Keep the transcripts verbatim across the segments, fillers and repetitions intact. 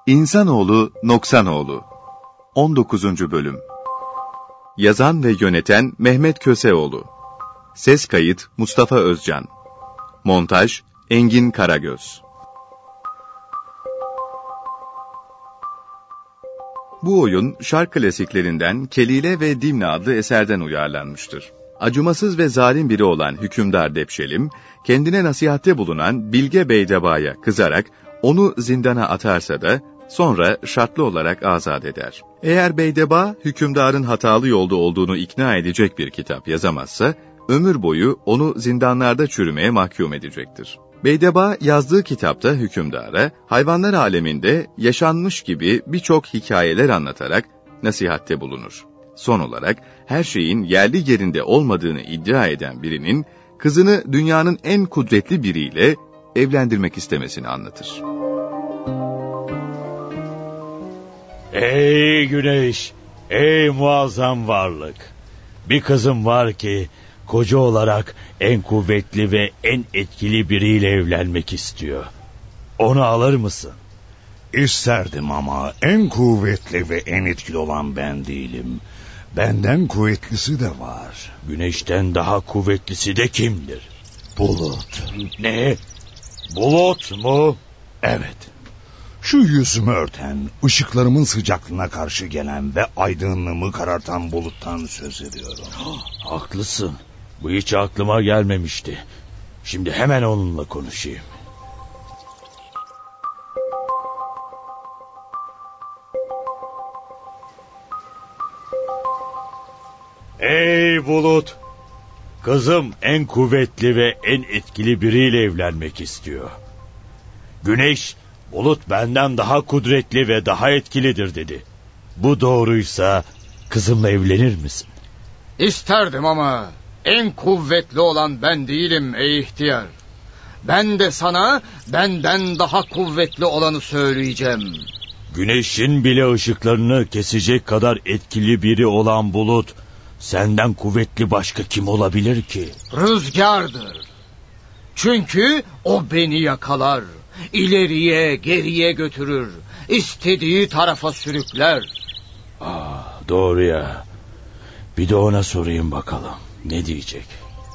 İnsanoğlu Noksanoğlu on dokuzuncu Bölüm. Yazan ve yöneten Mehmet Köseoğlu. Ses kayıt Mustafa Özcan. Montaj Engin Karagöz. Bu oyun şark klasiklerinden Kelile ve Dimne adlı eserden uyarlanmıştır. Acımasız ve zalim biri olan hükümdar Depşelim, kendine nasihatte bulunan Bilge Beydeba'ya kızarak onu zindana atarsa da sonra şartlı olarak azat eder. Eğer Beydeba, hükümdarın hatalı yolda olduğunu ikna edecek bir kitap yazamazsa, ömür boyu onu zindanlarda çürümeye mahkum edecektir. Beydeba yazdığı kitapta hükümdara, hayvanlar aleminde yaşanmış gibi birçok hikayeler anlatarak nasihatte bulunur. Son olarak, her şeyin yerli yerinde olmadığını iddia eden birinin, kızını dünyanın en kudretli biriyle evlendirmek istemesini anlatır. Ey güneş, ey muazzam varlık! Bir kızım var ki, koca olarak en kuvvetli ve en etkili biriyle evlenmek istiyor. Onu alır mısın? İsterdim ama en kuvvetli ve en etkili olan ben değilim. Benden kuvvetlisi de var. Güneşten daha kuvvetlisi de kimdir? Bulut. Ne? Bulut mu? Evet. Şu yüzümü örten, ışıklarımın sıcaklığına karşı gelen ve aydınlığımı karartan buluttan söz ediyorum. Haklısın. Bu hiç aklıma gelmemişti. Şimdi hemen onunla konuşayım. Ey bulut! Kızım en kuvvetli ve en etkili biriyle evlenmek istiyor. Güneş, bulut benden daha kudretli ve daha etkilidir dedi. Bu doğruysa kızımla evlenir misin? İsterdim ama en kuvvetli olan ben değilim ey ihtiyar. Ben de sana benden daha kuvvetli olanı söyleyeceğim. Güneşin bile ışıklarını kesecek kadar etkili biri olan bulut, senden kuvvetli başka kim olabilir ki? Rüzgardır. Çünkü o beni yakalar, ileriye geriye götürür, istediği tarafa sürükler. Aa, doğru ya. Bir de ona sorayım bakalım. Ne diyecek?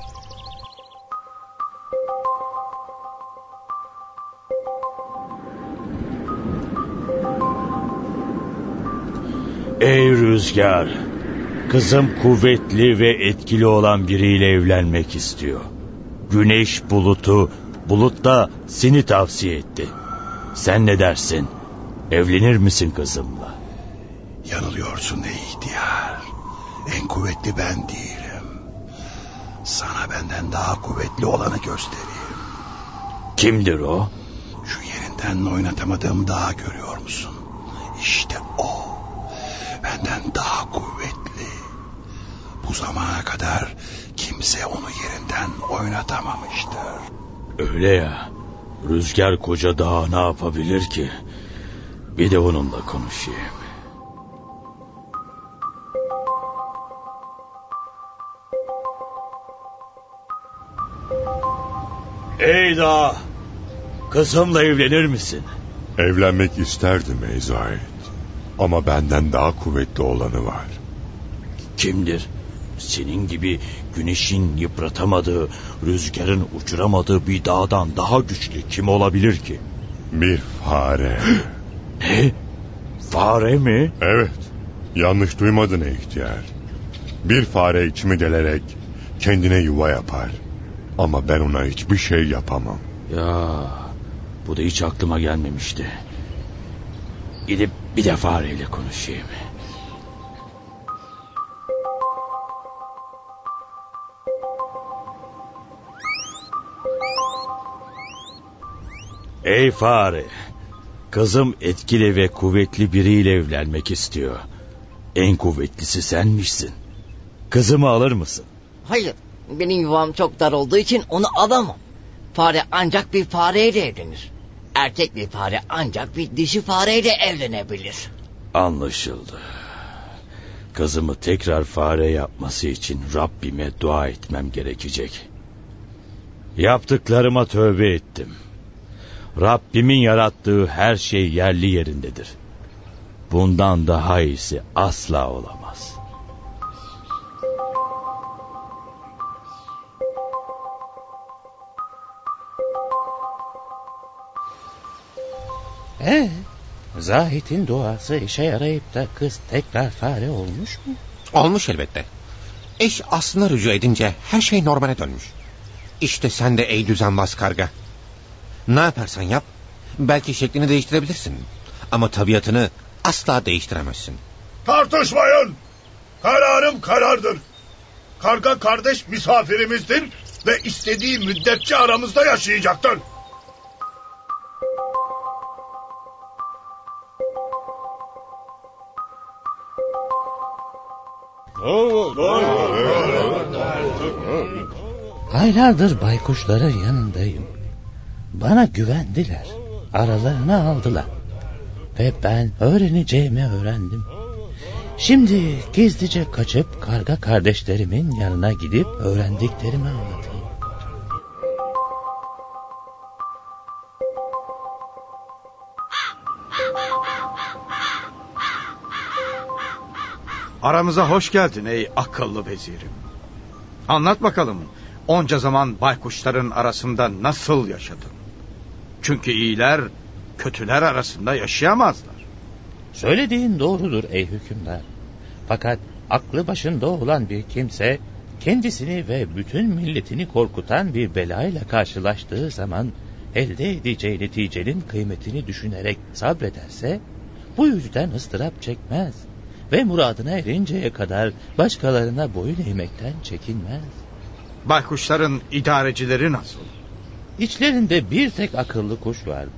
Ey rüzgar! Kızım kuvvetli ve etkili olan biriyle evlenmek istiyor. Güneş bulutu, bulut da seni tavsiye etti. Sen ne dersin? Evlenir misin kızımla? Yanılıyorsun ey ihtiyar. En kuvvetli ben değilim. Sana benden daha kuvvetli olanı göstereyim. Kimdir o? Şu yerinden oynatamadığım dağı görüyor musun? İşte o. Benden daha kuvvetli. Bu zamana kadar kimse onu yerinden oynatamamıştır. Öyle ya. Rüzgar koca dağı ne yapabilir ki? Bir de onunla konuşayım. Ey dağ! Kızımla evlenir misin? Evlenmek isterdim ey Zahid. Ama benden daha kuvvetli olanı var. Kimdir? Senin gibi güneşin yıpratamadığı, rüzgarın uçuramadığı bir dağdan daha güçlü kim olabilir ki? Bir fare. Ne? Fare mi? Evet. Yanlış duymadın ey ihtiyar. Bir fare içimi delerek kendine yuva yapar. Ama ben ona hiçbir şey yapamam. Ya, bu da hiç aklıma gelmemişti. Gidip bir de fareyle konuşayım. Ey fare! Kızım etkili ve kuvvetli biriyle evlenmek istiyor. En kuvvetlisi senmişsin. Kızımı alır mısın? Hayır, benim yuvam çok dar olduğu için onu alamam. Fare ancak bir fareyle evlenir. Erkek bir fare ancak bir dişi fareyle evlenebilir. Anlaşıldı. Kızımı tekrar fare yapması için Rabbime dua etmem gerekecek. Yaptıklarıma tövbe ettim. Rabbimin yarattığı her şey yerli yerindedir. Bundan daha iyisi asla olamaz. Ee, Zahit'in duası işe yarayıp da kız tekrar fare olmuş mu? Olmuş elbette. Eş aslına rücu edince her şey normale dönmüş. İşte sen de ey düzenbaz karga. Ne yaparsan yap, belki şeklini değiştirebilirsin. Ama tabiatını asla değiştiremezsin. Tartışmayın. Kararım karardır. Karga kardeş misafirimizdir ve istediği müddetçe aramızda yaşayacaktır. Aylardır baykuşların yanındayım. Bana güvendiler. Aralarına aldılar. Ve ben öğreneceğimi öğrendim. Şimdi gizlice kaçıp karga kardeşlerimin yanına gidip öğrendiklerimi anlatayım. Aramıza hoş geldin ey akıllı vezirim. Anlat bakalım, onca zaman baykuşların arasında nasıl yaşadın? Çünkü iyiler kötüler arasında yaşayamazlar. Söylediğin doğrudur ey hükümdar. Fakat aklı başında olan bir kimse kendisini ve bütün milletini korkutan bir belayla karşılaştığı zaman elde edeceği neticenin kıymetini düşünerek sabrederse bu yüzden ıstırap çekmez ve muradına erinceye kadar başkalarına boyun eğmekten çekinmez. Baykuşların idarecileri nasıl? İçlerinde bir tek akıllı kuş vardı.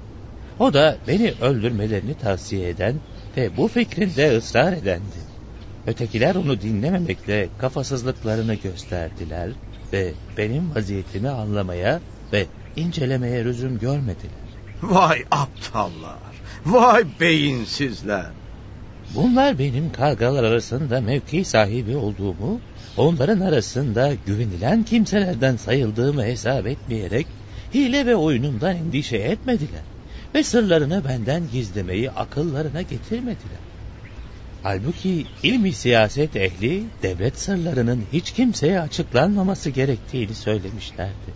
O da beni öldürmelerini tavsiye eden ve bu fikrinde ısrar edendi. Ötekiler onu dinlememekle kafasızlıklarını gösterdiler ve benim vaziyetimi anlamaya ve incelemeye lüzum görmediler. Vay aptallar, vay beyinsizler. Bunlar benim kargalar arasında mevki sahibi olduğumu, onların arasında güvenilen kimselerden sayıldığımı hesap etmeyerek hile ve oyunumdan endişe etmediler ve sırlarını benden gizlemeyi akıllarına getirmediler. Halbuki ilmi siyaset ehli devlet sırlarının hiç kimseye açıklanmaması gerektiğini söylemişlerdi.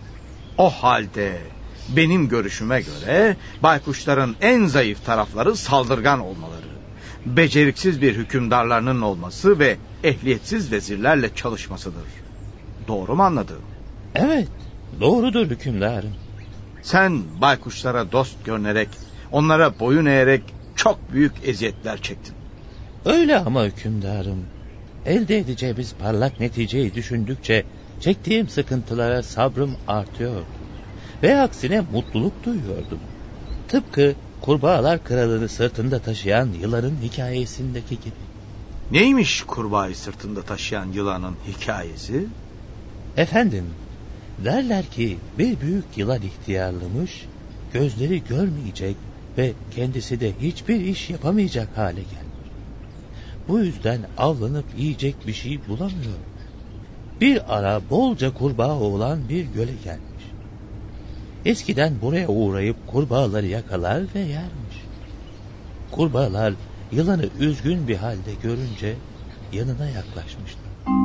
O halde benim görüşüme göre baykuşların en zayıf tarafları saldırgan olmaları, beceriksiz bir hükümdarlarının olması ve ehliyetsiz vezirlerle çalışmasıdır. Doğru mu anladım? Evet, doğrudur hükümdarım. Sen baykuşlara dost görünerek, onlara boyun eğerek çok büyük eziyetler çektin. Öyle ama hükümdarım. Elde edeceğimiz parlak neticeyi düşündükçe çektiğim sıkıntılara sabrım artıyor. Ve aksine mutluluk duyuyordum. Tıpkı kurbağalar kralını sırtında taşıyan yılanın hikayesindeki gibi. Neymiş kurbağayı sırtında taşıyan yılanın hikayesi? Efendim, derler ki bir büyük yılan ihtiyarlamış, gözleri görmeyecek ve kendisi de hiçbir iş yapamayacak hale gelmiş. Bu yüzden avlanıp yiyecek bir şey bulamıyor. Bir ara bolca kurbağa olan bir göle gelmiş. Eskiden buraya uğrayıp kurbağaları yakalar ve yermiş. Kurbağalar yılanı üzgün bir halde görünce yanına yaklaşmışlar.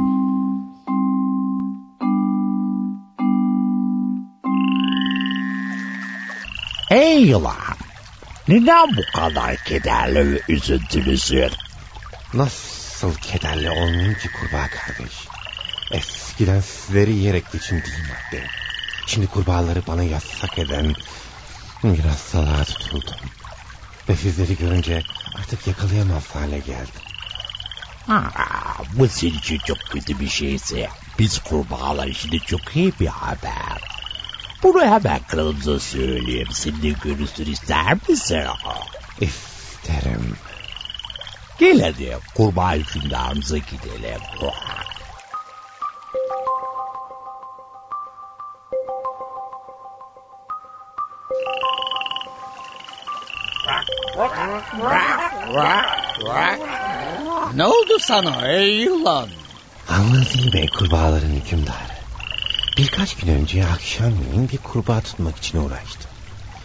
Ey yılan! Neden bu kadar kederli ve üzüntülüsün? Nasıl kederli olmayayım ki kurbağa kardeş? Eskiden sizleri yiyerek geçindiğim vakti. Şimdi kurbağaları bana yasak eden biraz salağa tutuldum. Ve sizleri görünce artık yakalayamaz hale geldim. Aa, bu senin için çok kötü bir şeyse biz kurbağalar için de çok iyi bir haber. Bunu hemen kralımıza söyleyeyim. Senin de görürsün, ister misin? İsterim. Gel hadi kurbağa hükümdarımıza gidelim. Ne oldu sana ey yılan? Anladın bey kurbağaların hükümdarı. Birkaç gün önce akşamleyin bir kurbağa tutmak için uğraştım.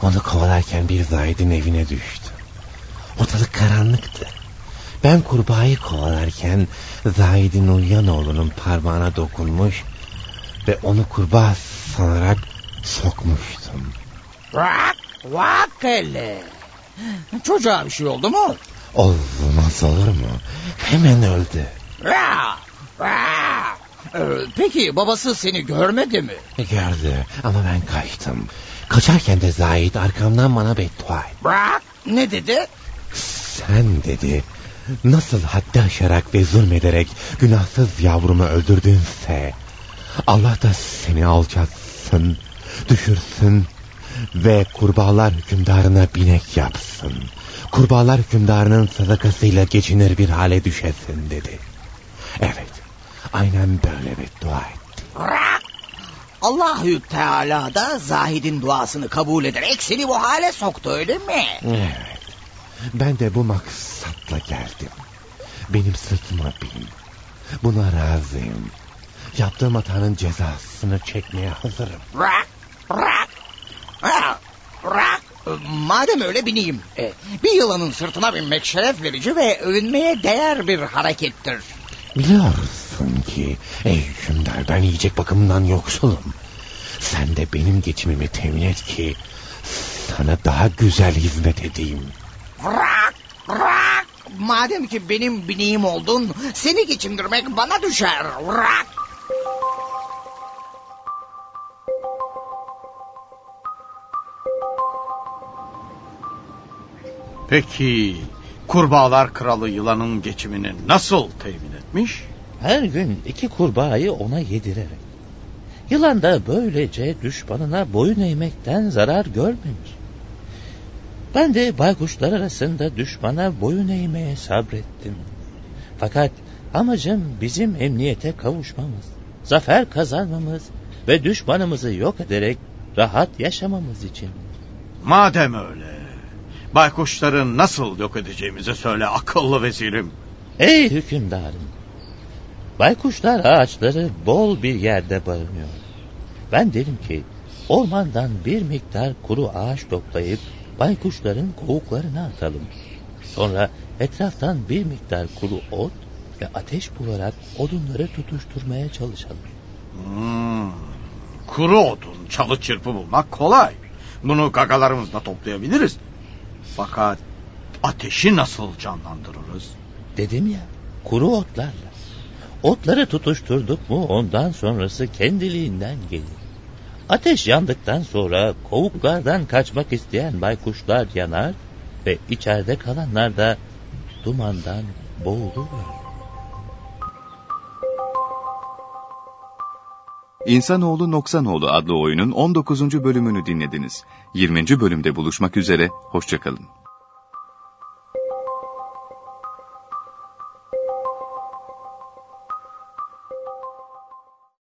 Onu kovalarken bir Zahid'in evine düştüm. Ortalık karanlıktı. Ben kurbağayı kovalarken Zahid'in uyuyan oğlunun parmağına dokunmuş ve onu kurbağa sanarak sokmuştum. Vak vak hele. Çocuğa bir şey oldu mu? Olmaz olur mu? Hemen öldü. Ya, ya. Ee, peki babası seni görmedi mi? Gördü ama ben kaçtım. Kaçarken de Zahid arkamdan bana beddua etti. Bırak. Ne dedi? Sen dedi, nasıl haddi aşarak ve zulmederek günahsız yavrumu öldürdünse Allah da seni alçatsın, düşürsün ve kurbağalar hükümdarına binek yapsın. Kurbağalar hükümdarının sadakasıyla geçinir bir hale düşesin dedi. Evet, aynen böyle beddua etti. Bırak. Allahü Teala da Zahid'in duasını kabul ederek seni bu hale soktu, öyle mi? Evet. Ben de bu maksatla geldim. Benim sırtıma bin. Buna razıyım. Yaptığım hatanın cezasını çekmeye hazırım. Bırak. Bırak. Bırak. Madem öyle bineyim. Bir yılanın sırtına binmek şeref verici ve övünmeye değer bir harekettir. Biliyorsun ki ey hükümdar, ben yiyecek bakımından yoksulum. Sen de benim geçimimi temin et ki sana daha güzel hizmet edeyim. Bırak, bırak. Madem ki benim bineğim oldun, seni geçindirmek bana düşer. Bırak. Peki kurbağalar kralı yılanın geçimini nasıl temin etmiş? Her gün iki kurbağayı ona yedirerek. Yılan da böylece düşmanına boyun eğmekten zarar görmemiş. Ben de baykuşlar arasında düşmana boyun eğmeye sabrettim. Fakat amacım bizim emniyete kavuşmamız, zafer kazanmamız ve düşmanımızı yok ederek rahat yaşamamız için. Madem öyle, baykuşları nasıl yok edeceğimizi söyle akıllı vezirim. Ey hükümdarım! Baykuşlar ağaçları bol bir yerde barınıyor. Ben derim ki ormandan bir miktar kuru ağaç toplayıp baykuşların kovuklarına atalım. Sonra etraftan bir miktar kuru ot ve ateş bularak odunları tutuşturmaya çalışalım. Hmm, kuru odun, çalı çırpı bulmak kolay. Bunu gagalarımızla toplayabiliriz. Fakat ateşi nasıl canlandırırız? Dedim ya, kuru otlarla. Otları tutuşturduk mu ondan sonrası kendiliğinden gelir. Ateş yandıktan sonra kovuklardan kaçmak isteyen baykuşlar yanar ve içeride kalanlar da dumandan boğulur. İnsanoğlu Noksanoğlu adlı oyunun on dokuzuncu bölümünü dinlediniz. yirminci bölümde buluşmak üzere, hoşça kalın.